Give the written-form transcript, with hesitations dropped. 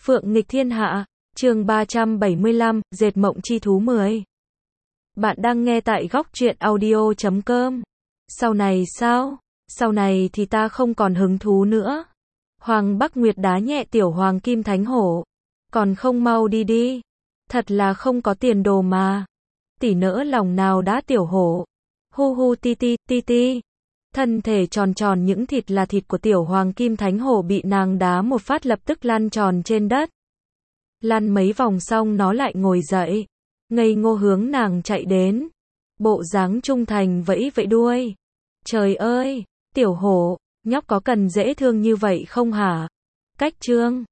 Phượng nghịch thiên hạ, chương 375, dệt mộng chi thú 10. Bạn đang nghe tại góc truyện audio.com. Sau này sao? Sau này thì ta không còn hứng thú nữa. Hoàng Bắc Nguyệt đá nhẹ Tiểu Hoàng Kim Thánh Hổ. Còn không mau đi đi. Thật là không có tiền đồ mà. Tỷ nỡ lòng nào đá Tiểu Hổ. Hu hu ti ti, ti ti. Thân thể tròn tròn những thịt là thịt của Tiểu Hoàng Kim Thánh Hổ bị nàng đá một phát lập tức lăn tròn trên đất. Lăn mấy vòng xong nó lại ngồi dậy. Ngây ngô hướng nàng chạy đến. Bộ dáng trung thành vẫy vẫy đuôi. Trời ơi, Tiểu Hổ, nhóc có cần dễ thương như vậy không hả? Cách chương